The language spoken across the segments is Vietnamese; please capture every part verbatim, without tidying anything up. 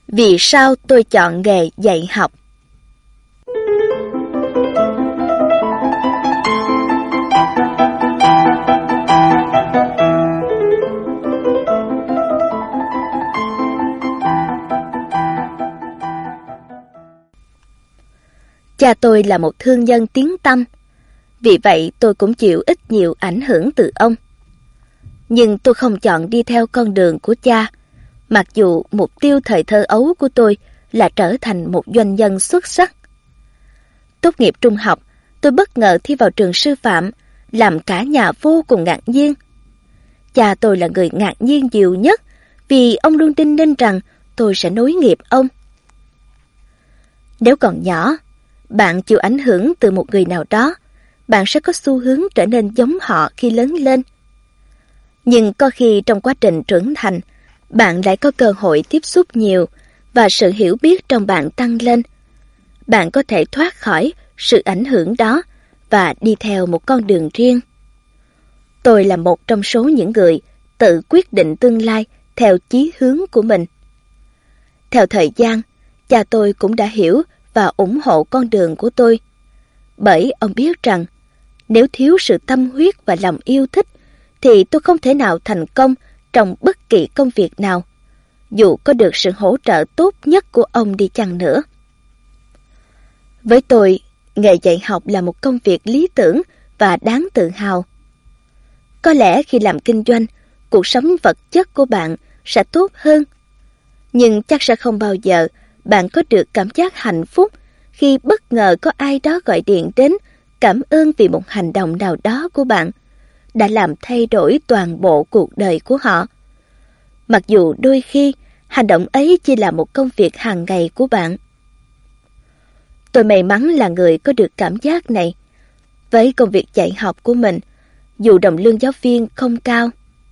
Vì sao tôi chọn nghề dạy học? Cha tôi là một thương nhân tiếng tăm, vì vậy tôi cũng chịu ít nhiều ảnh hưởng từ ông. Nhưng tôi không chọn đi theo con đường của cha, mặc dù mục tiêu thời thơ ấu của tôi là trở thành một doanh nhân xuất sắc. Tốt nghiệp trung học, tôi bất ngờ thi vào trường sư phạm, làm cả nhà vô cùng ngạc nhiên. Cha tôi là người ngạc nhiên nhiều nhất, vì ông luôn tin nên rằng tôi sẽ nối nghiệp ông. Nếu còn nhỏ, bạn chịu ảnh hưởng từ một người nào đó, bạn sẽ có xu hướng trở nên giống họ khi lớn lên. Nhưng có khi trong quá trình trưởng thành, bạn lại có cơ hội tiếp xúc nhiều và sự hiểu biết trong bạn tăng lên. Bạn có thể thoát khỏi sự ảnh hưởng đó và đi theo một con đường riêng. Tôi là một trong số những người tự quyết định tương lai theo chí hướng của mình. Theo thời gian, cha tôi cũng đã hiểu và ủng hộ con đường của tôi. Bởi ông biết rằng, nếu thiếu sự tâm huyết và lòng yêu thích, thì tôi không thể nào thành công trong bất kỳ công việc nào, dù có được sự hỗ trợ tốt nhất của ông đi chăng nữa. Với tôi, nghề dạy học là một công việc lý tưởng và đáng tự hào. Có lẽ khi làm kinh doanh, cuộc sống vật chất của bạn sẽ tốt hơn. Nhưng chắc sẽ không bao giờ bạn có được cảm giác hạnh phúc khi bất ngờ có ai đó gọi điện đến cảm ơn vì một hành động nào đó của bạn đã làm thay đổi toàn bộ cuộc đời của họ. Mặc dù đôi khi hành động ấy chỉ là một công việc hàng ngày của bạn. Tôi may mắn là người có được cảm giác này. Với công việc dạy học của mình, dù đồng lương giáo viên không cao.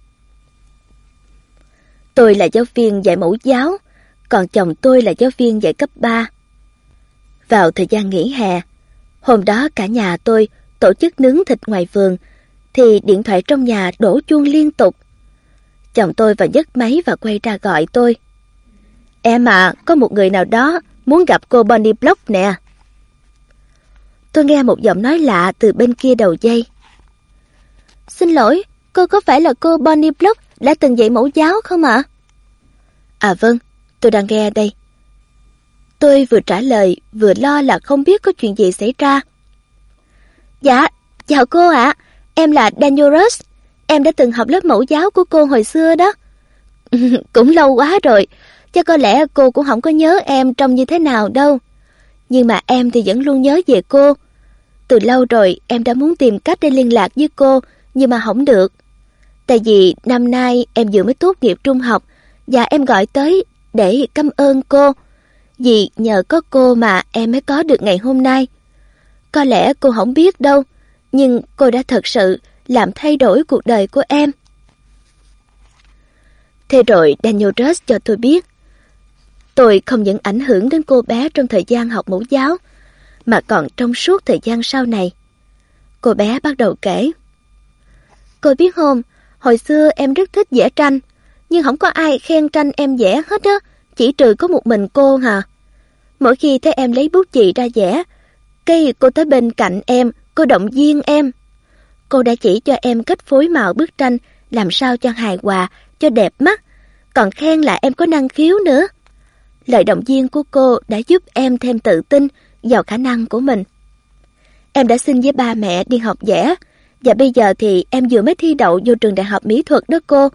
Tôi là giáo viên dạy mẫu giáo, còn chồng tôi là giáo viên dạy cấp ba. Vào thời gian nghỉ hè, hôm đó cả nhà tôi tổ chức nướng thịt ngoài vườn, thì điện thoại trong nhà đổ chuông liên tục. Chồng tôi vào nhấc máy và quay ra gọi tôi. Em à, có một người nào đó muốn gặp cô Bonnie Block nè. Tôi nghe một giọng nói lạ từ bên kia đầu dây. Xin lỗi, cô có phải là cô Bonnie Block đã từng dạy mẫu giáo không ạ? À vâng, tôi đang nghe đây. Tôi vừa trả lời, vừa lo là không biết có chuyện gì xảy ra. Dạ, chào cô ạ, em là Daniel Rush. Em đã từng học lớp mẫu giáo của cô hồi xưa đó. Cũng lâu quá rồi, chắc có lẽ cô cũng không có nhớ em trông như thế nào đâu. Nhưng mà em thì vẫn luôn nhớ về cô. Từ lâu rồi em đã muốn tìm cách để liên lạc với cô, nhưng mà không được. Tại vì năm nay em vừa mới tốt nghiệp trung học, và em gọi tới để cảm ơn cô. Vì nhờ có cô mà em mới có được ngày hôm nay. Có lẽ cô không biết đâu, nhưng cô đã thật sự làm thay đổi cuộc đời của em. Thế rồi Daniel Rush cho tôi biết, tôi không những ảnh hưởng đến cô bé trong thời gian học mẫu giáo, mà còn trong suốt thời gian sau này. Cô bé bắt đầu kể. Cô biết không, hồi xưa em rất thích vẽ tranh, nhưng không có ai khen tranh em vẽ hết á, chỉ trừ có một mình cô hả. Mỗi khi thấy em lấy bút chì ra vẽ, cái cô tới bên cạnh em, cô động viên em. Cô đã chỉ cho em cách phối màu bức tranh làm sao cho hài hòa, cho đẹp mắt, còn khen là em có năng khiếu nữa. Lời động viên của cô đã giúp em thêm tự tin vào khả năng của mình. Em đã xin với ba mẹ đi học vẽ, và bây giờ thì em vừa mới thi đậu vô trường đại học mỹ thuật đó cô.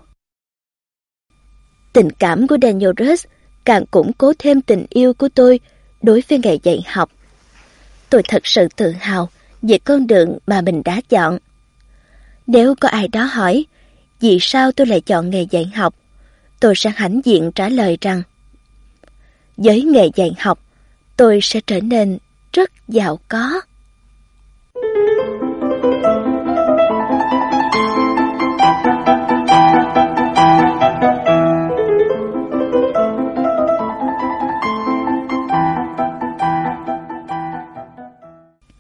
Tình cảm của Daniel Rush càng củng cố thêm tình yêu của tôi đối với nghề dạy học. Tôi thật sự tự hào về con đường mà mình đã chọn. Nếu có ai đó hỏi vì sao tôi lại chọn nghề dạy học, tôi sẽ hãnh diện trả lời rằng với nghề dạy học, tôi sẽ trở nên rất giàu có.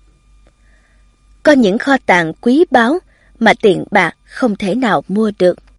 Có những kho tàng quý báu mà tiền bạc không thể nào mua được.